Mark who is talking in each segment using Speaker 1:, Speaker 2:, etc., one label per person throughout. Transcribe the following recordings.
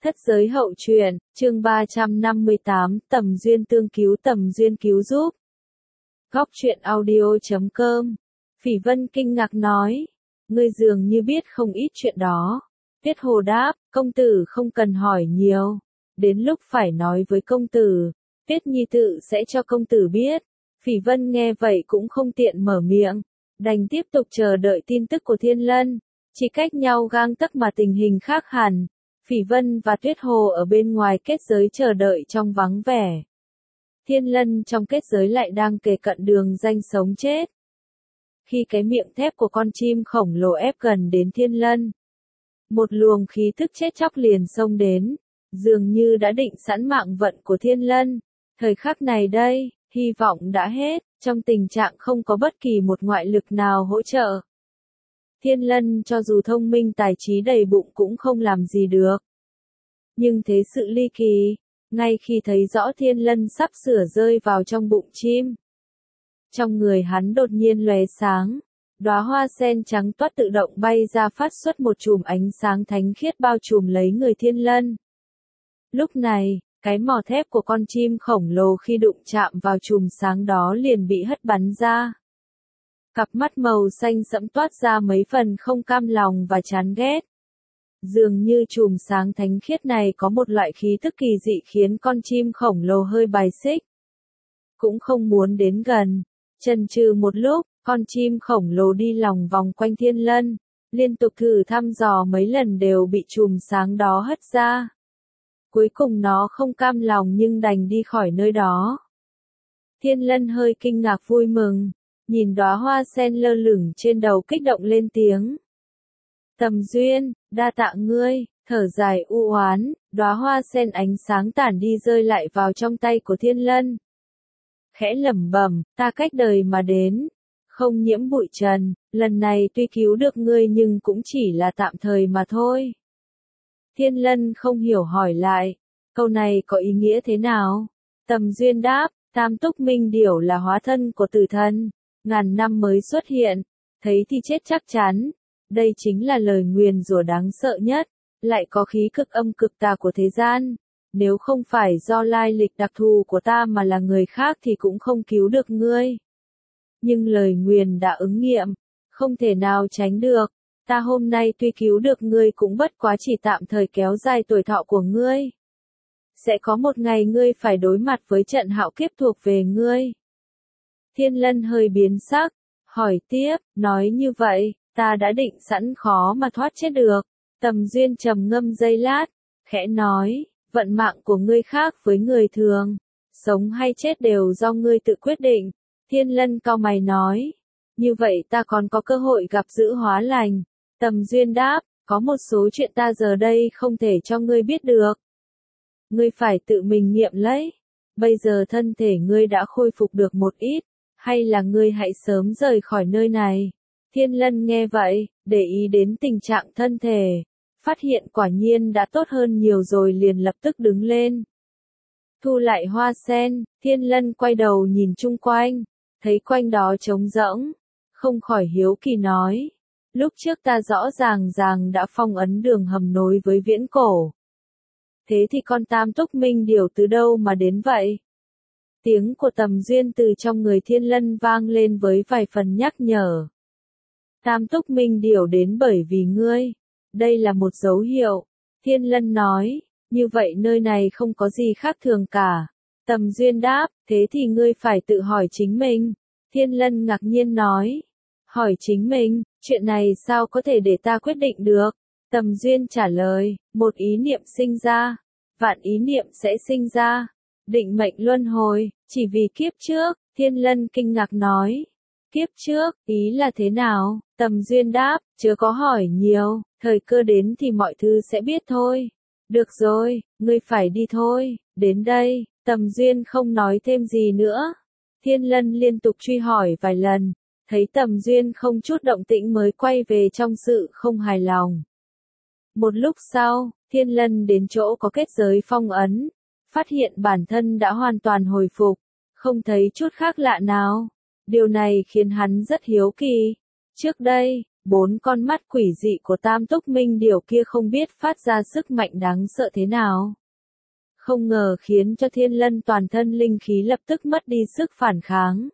Speaker 1: Thất giới hậu truyện, chương 358, Tầm Duyên tương cứu Tầm Duyên cứu giúp. Góc truyện audio.com. Phỉ Vân kinh ngạc nói, ngươi dường như biết không ít chuyện đó. Tuyết Hồ đáp, công tử không cần hỏi nhiều. Đến lúc phải nói với công tử, Tuyết Nhi tự sẽ cho công tử biết. Phỉ Vân nghe vậy cũng không tiện mở miệng, đành tiếp tục chờ đợi tin tức của Thiên Lân. Chỉ cách nhau gang tấc mà tình hình khác hẳn. Phỉ Vân và Tuyết Hồ ở bên ngoài kết giới chờ đợi trong vắng vẻ. Thiên Lân trong kết giới lại đang kề cận đường ranh sống chết. Khi cái miệng thép của con chim khổng lồ ép gần đến Thiên Lân, một luồng khí thức chết chóc liền xông đến, dường như đã định sẵn mạng vận của Thiên Lân. Thời khắc này đây, hy vọng đã hết, trong tình trạng không có bất kỳ một ngoại lực nào hỗ trợ. Thiên Lân cho dù thông minh tài trí đầy bụng cũng không làm gì được. Nhưng thế sự ly kỳ, ngay khi thấy rõ Thiên Lân sắp sửa rơi vào trong bụng chim, trong người hắn đột nhiên lóe sáng, đóa hoa sen trắng toát tự động bay ra phát xuất một chùm ánh sáng thánh khiết bao trùm lấy người Thiên Lân. Lúc này, cái mỏ thép của con chim khổng lồ khi đụng chạm vào chùm sáng đó liền bị hất bắn ra. Cặp mắt màu xanh sẫm toát ra mấy phần không cam lòng và chán ghét. Dường như chùm sáng thánh khiết này có một loại khí tức kỳ dị khiến con chim khổng lồ hơi bài xích. Cũng không muốn đến gần. Chần chừ một lúc, con chim khổng lồ đi lòng vòng quanh Thiên Lân, liên tục thử thăm dò mấy lần đều bị chùm sáng đó hất ra. Cuối cùng nó không cam lòng nhưng đành đi khỏi nơi đó. Thiên Lân hơi kinh ngạc vui mừng, nhìn đóa hoa sen lơ lửng trên đầu kích động lên tiếng. Tầm Duyên, đa tạ ngươi, thở dài u oán, đóa hoa sen ánh sáng tản đi rơi lại vào trong tay của Thiên Lân. Khẽ lẩm bẩm, ta cách đời mà đến, không nhiễm bụi trần, lần này tuy cứu được ngươi nhưng cũng chỉ là tạm thời mà thôi. Thiên Lân không hiểu hỏi lại, câu này có ý nghĩa thế nào? Tầm Duyên đáp, Tam Túc Minh Điểu là hóa thân của tử thần, ngàn năm mới xuất hiện, thấy thì chết chắc chắn. Đây chính là lời nguyền rủa đáng sợ nhất, lại có khí cực âm cực tà của thế gian. Nếu không phải do lai lịch đặc thù của ta mà là người khác thì cũng không cứu được ngươi. Nhưng lời nguyền đã ứng nghiệm, không thể nào tránh được. Ta hôm nay tuy cứu được ngươi cũng bất quá chỉ tạm thời kéo dài tuổi thọ của ngươi. Sẽ có một ngày ngươi phải đối mặt với trận hạo kiếp thuộc về ngươi. Thiên Lân hơi biến sắc, hỏi tiếp, nói như vậy, ta đã định sẵn khó mà thoát chết được. Tầm Duyên trầm ngâm giây lát, khẽ nói, vận mạng của ngươi khác với người thường, sống hay chết đều do ngươi tự quyết định. Thiên Lân cau mày nói, như vậy ta còn có cơ hội gặp giữ hóa lành. Tầm Duyên đáp, có một số chuyện ta giờ đây không thể cho ngươi biết được. Ngươi phải tự mình nghiệm lấy. Bây giờ thân thể ngươi đã khôi phục được một ít, hay là ngươi hãy sớm rời khỏi nơi này. Thiên Lân nghe vậy, để ý đến tình trạng thân thể, phát hiện quả nhiên đã tốt hơn nhiều rồi liền lập tức đứng lên. Thu lại hoa sen, Thiên Lân quay đầu nhìn chung quanh, thấy quanh đó trống rỗng, không khỏi hiếu kỳ nói. Lúc trước ta rõ ràng đã phong ấn đường hầm nối với viễn cổ. Thế thì con Tam Túc Minh Điểu từ đâu mà đến vậy? Tiếng của Tầm Duyên từ trong người Thiên Lân vang lên với vài phần nhắc nhở. Tam Túc Minh Điểu đến bởi vì ngươi. Đây là một dấu hiệu. Thiên Lân nói, như vậy nơi này không có gì khác thường cả. Tầm Duyên đáp, thế thì ngươi phải tự hỏi chính mình. Thiên Lân ngạc nhiên nói, hỏi chính mình, chuyện này sao có thể để ta quyết định được? Tầm Duyên trả lời, một ý niệm sinh ra, vạn ý niệm sẽ sinh ra. Định mệnh luân hồi, chỉ vì kiếp trước. Thiên Lân kinh ngạc nói, kiếp trước, ý là thế nào? Tầm Duyên đáp, chớ có hỏi nhiều, thời cơ đến thì mọi thứ sẽ biết thôi. Được rồi, ngươi phải đi thôi. Đến đây, Tầm Duyên không nói thêm gì nữa. Thiên Lân liên tục truy hỏi vài lần, thấy Tầm Duyên không chút động tĩnh mới quay về trong sự không hài lòng. Một lúc sau, Thiên Lân đến chỗ có kết giới phong ấn, phát hiện bản thân đã hoàn toàn hồi phục, không thấy chút khác lạ nào. Điều này khiến hắn rất hiếu kỳ. Trước đây, 4 con mắt quỷ dị của Tam Túc Minh Điểu kia không biết phát ra sức mạnh đáng sợ thế nào. Không ngờ khiến cho Thiên Lân toàn thân linh khí lập tức mất đi sức phản kháng.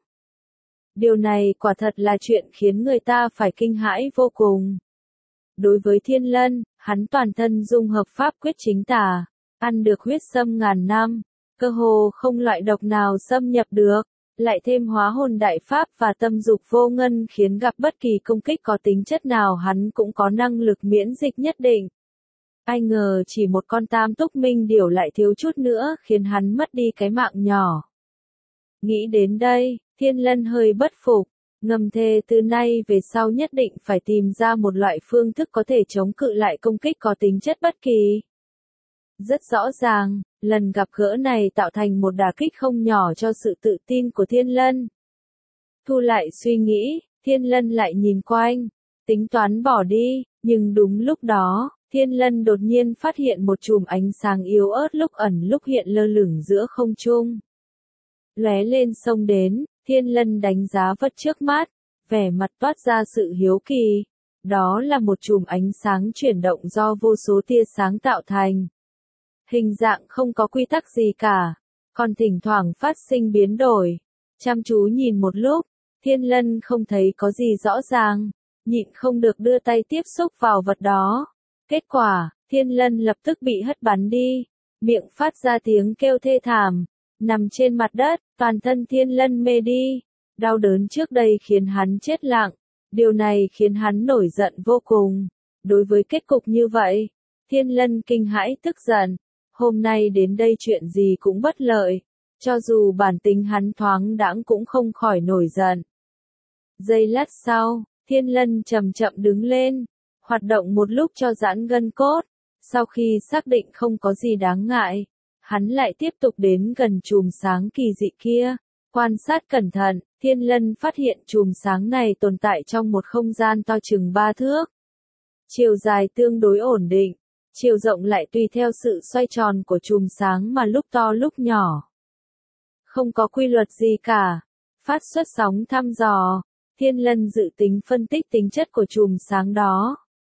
Speaker 1: Điều này quả thật là chuyện khiến người ta phải kinh hãi vô cùng. Đối với Thiên Lân, hắn toàn thân dung hợp pháp quyết chính tà, ăn được huyết sâm ngàn năm, cơ hồ không loại độc nào xâm nhập được, lại thêm hóa hồn đại pháp và tâm dục vô ngân khiến gặp bất kỳ công kích có tính chất nào hắn cũng có năng lực miễn dịch nhất định. Ai ngờ chỉ một con Tam Túc Minh Điểu lại thiếu chút nữa khiến hắn mất đi cái mạng nhỏ. Nghĩ đến đây, Thiên Lân hơi bất phục, ngầm thề từ nay về sau nhất định phải tìm ra một loại phương thức có thể chống cự lại công kích có tính chất bất kỳ. Rất rõ ràng, lần gặp gỡ này tạo thành một đả kích không nhỏ cho sự tự tin của Thiên Lân. Thu lại suy nghĩ, Thiên Lân lại nhìn quanh, tính toán bỏ đi, nhưng đúng lúc đó, Thiên Lân đột nhiên phát hiện một chùm ánh sáng yếu ớt lúc ẩn lúc hiện lơ lửng giữa không trung. Lóe lên xông đến, Thiên Lân đánh giá vật trước mắt, vẻ mặt toát ra sự hiếu kỳ. Đó là một chùm ánh sáng chuyển động do vô số tia sáng tạo thành. Hình dạng không có quy tắc gì cả, còn thỉnh thoảng phát sinh biến đổi. Chăm chú nhìn một lúc, Thiên Lân không thấy có gì rõ ràng, nhịn không được đưa tay tiếp xúc vào vật đó. Kết quả, Thiên Lân lập tức bị hất bắn đi, miệng phát ra tiếng kêu thê thảm, nằm trên mặt đất, toàn thân Thiên Lân mê đi. Đau đớn trước đây khiến hắn chết lặng, điều này khiến hắn nổi giận vô cùng. Đối với kết cục như vậy, Thiên Lân kinh hãi tức giận. Hôm nay đến đây chuyện gì cũng bất lợi, cho dù bản tính hắn thoáng đãng cũng không khỏi nổi giận. Giây lát sau, Thiên Lân chậm chậm đứng lên, hoạt động một lúc cho giãn gân cốt. Sau khi xác định không có gì đáng ngại, hắn lại tiếp tục đến gần chùm sáng kỳ dị kia. Quan sát cẩn thận, Thiên Lân phát hiện chùm sáng này tồn tại trong một không gian to chừng 3 thước. Chiều dài tương đối ổn định, chiều rộng lại tùy theo sự xoay tròn của chùm sáng mà lúc to lúc nhỏ. Không có quy luật gì cả. Phát xuất sóng thăm dò, Thiên Lân dự tính phân tích tính chất của chùm sáng đó.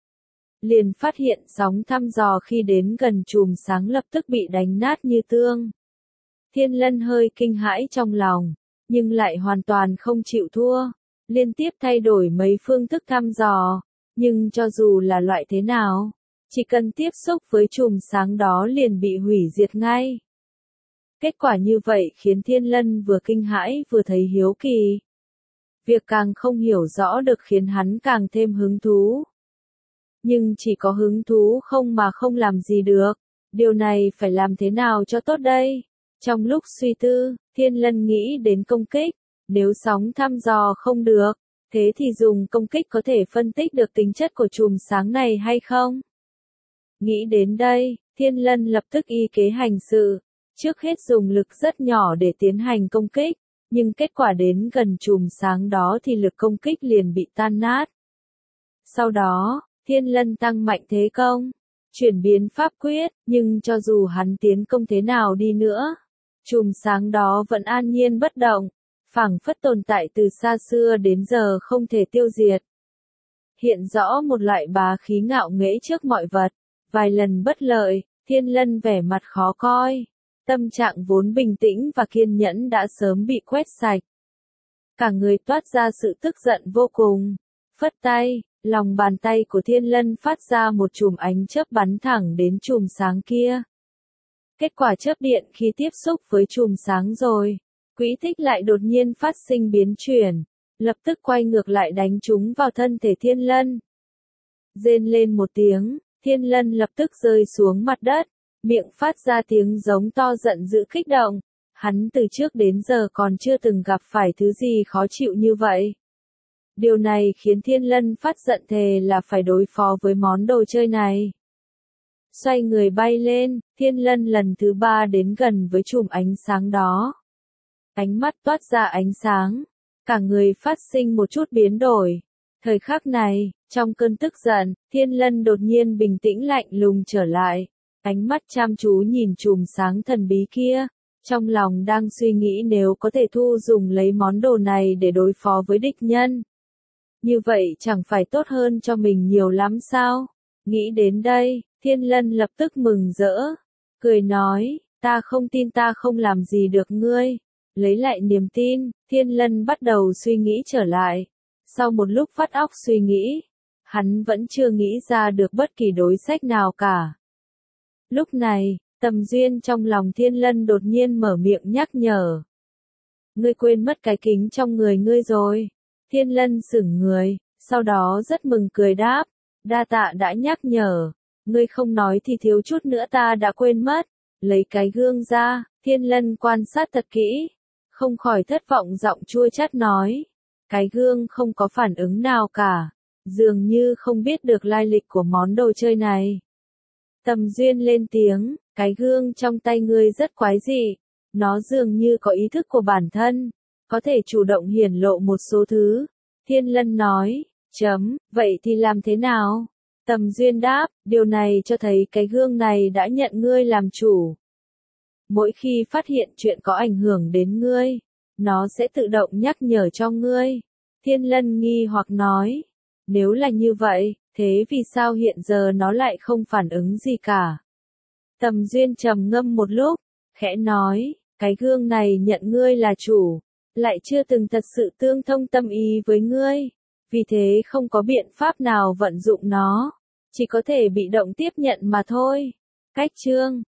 Speaker 1: Liền phát hiện sóng thăm dò khi đến gần chùm sáng lập tức bị đánh nát như tương. Thiên Lân hơi kinh hãi trong lòng, nhưng lại hoàn toàn không chịu thua, liên tiếp thay đổi mấy phương thức thăm dò, nhưng cho dù là loại thế nào, chỉ cần tiếp xúc với chùm sáng đó liền bị hủy diệt ngay. Kết quả như vậy khiến Thiên Lân vừa kinh hãi vừa thấy hiếu kỳ. Việc càng không hiểu rõ được khiến hắn càng thêm hứng thú. Nhưng chỉ có hứng thú không mà không làm gì được, điều này phải làm thế nào cho tốt đây? Trong lúc suy tư, Thiên Lân nghĩ đến công kích, nếu sóng thăm dò không được, thế thì dùng công kích có thể phân tích được tính chất của chùm sáng này hay không? Nghĩ đến đây, Thiên Lân lập tức y kế hành sự, trước hết dùng lực rất nhỏ để tiến hành công kích, nhưng kết quả đến gần chùm sáng đó thì lực công kích liền bị tan nát. Sau đó, Thiên Lân tăng mạnh thế công, chuyển biến pháp quyết, nhưng cho dù hắn tiến công thế nào đi nữa, chùm sáng đó vẫn an nhiên bất động, phảng phất tồn tại từ xa xưa đến giờ không thể tiêu diệt. Hiện rõ một loại bá khí ngạo nghễ trước mọi vật, vài lần bất lợi, Thiên Lân vẻ mặt khó coi, tâm trạng vốn bình tĩnh và kiên nhẫn đã sớm bị quét sạch. Cả người toát ra sự tức giận vô cùng, phất tay, lòng bàn tay của Thiên Lân phát ra một chùm ánh chớp bắn thẳng đến chùm sáng kia. Kết quả chớp điện khi tiếp xúc với chùm sáng rồi, quỹ tích lại đột nhiên phát sinh biến chuyển, lập tức quay ngược lại đánh trúng vào thân thể Thiên Lân. Rên lên một tiếng, Thiên Lân lập tức rơi xuống mặt đất, miệng phát ra tiếng giống to giận dữ kích động. Hắn từ trước đến giờ còn chưa từng gặp phải thứ gì khó chịu như vậy. Điều này khiến Thiên Lân phát giận thề là phải đối phó với món đồ chơi này. Xoay người bay lên, Thiên Lân lần thứ 3 đến gần với chùm ánh sáng đó. Ánh mắt toát ra ánh sáng, cả người phát sinh một chút biến đổi. Thời khắc này, trong cơn tức giận, Thiên Lân đột nhiên bình tĩnh lạnh lùng trở lại. Ánh mắt chăm chú nhìn chùm sáng thần bí kia, trong lòng đang suy nghĩ nếu có thể thu dùng lấy món đồ này để đối phó với địch nhân. Như vậy chẳng phải tốt hơn cho mình nhiều lắm sao? Nghĩ đến đây, Thiên Lân lập tức mừng rỡ, cười nói, ta không tin ta không làm gì được ngươi. Lấy lại niềm tin, Thiên Lân bắt đầu suy nghĩ trở lại. Sau một lúc vắt óc suy nghĩ, hắn vẫn chưa nghĩ ra được bất kỳ đối sách nào cả. Lúc này, Tầm Duyên trong lòng Thiên Lân đột nhiên mở miệng nhắc nhở. Ngươi quên mất cái kính trong người ngươi rồi. Thiên Lân sững người, sau đó rất mừng cười đáp, đa tạ đã nhắc nhở. Ngươi không nói thì thiếu chút nữa ta đã quên mất. Lấy cái gương ra, Thiên Lân quan sát thật kỹ, không khỏi thất vọng giọng chua chát nói. Cái gương không có phản ứng nào cả, dường như không biết được lai lịch của món đồ chơi này. Tầm Duyên lên tiếng, cái gương trong tay ngươi rất quái dị, nó dường như có ý thức của bản thân, có thể chủ động hiển lộ một số thứ. Thiên Lân nói, vậy thì làm thế nào? Tầm Duyên đáp, điều này cho thấy cái gương này đã nhận ngươi làm chủ. Mỗi khi phát hiện chuyện có ảnh hưởng đến ngươi, nó sẽ tự động nhắc nhở cho ngươi. Thiên Lân nghi hoặc nói, nếu là như vậy, thế vì sao hiện giờ nó lại không phản ứng gì cả? Tầm Duyên trầm ngâm một lúc, khẽ nói, cái gương này nhận ngươi là chủ, lại chưa từng thật sự tương thông tâm ý với ngươi, vì thế không có biện pháp nào vận dụng nó, chỉ có thể bị động tiếp nhận mà thôi. Cách chương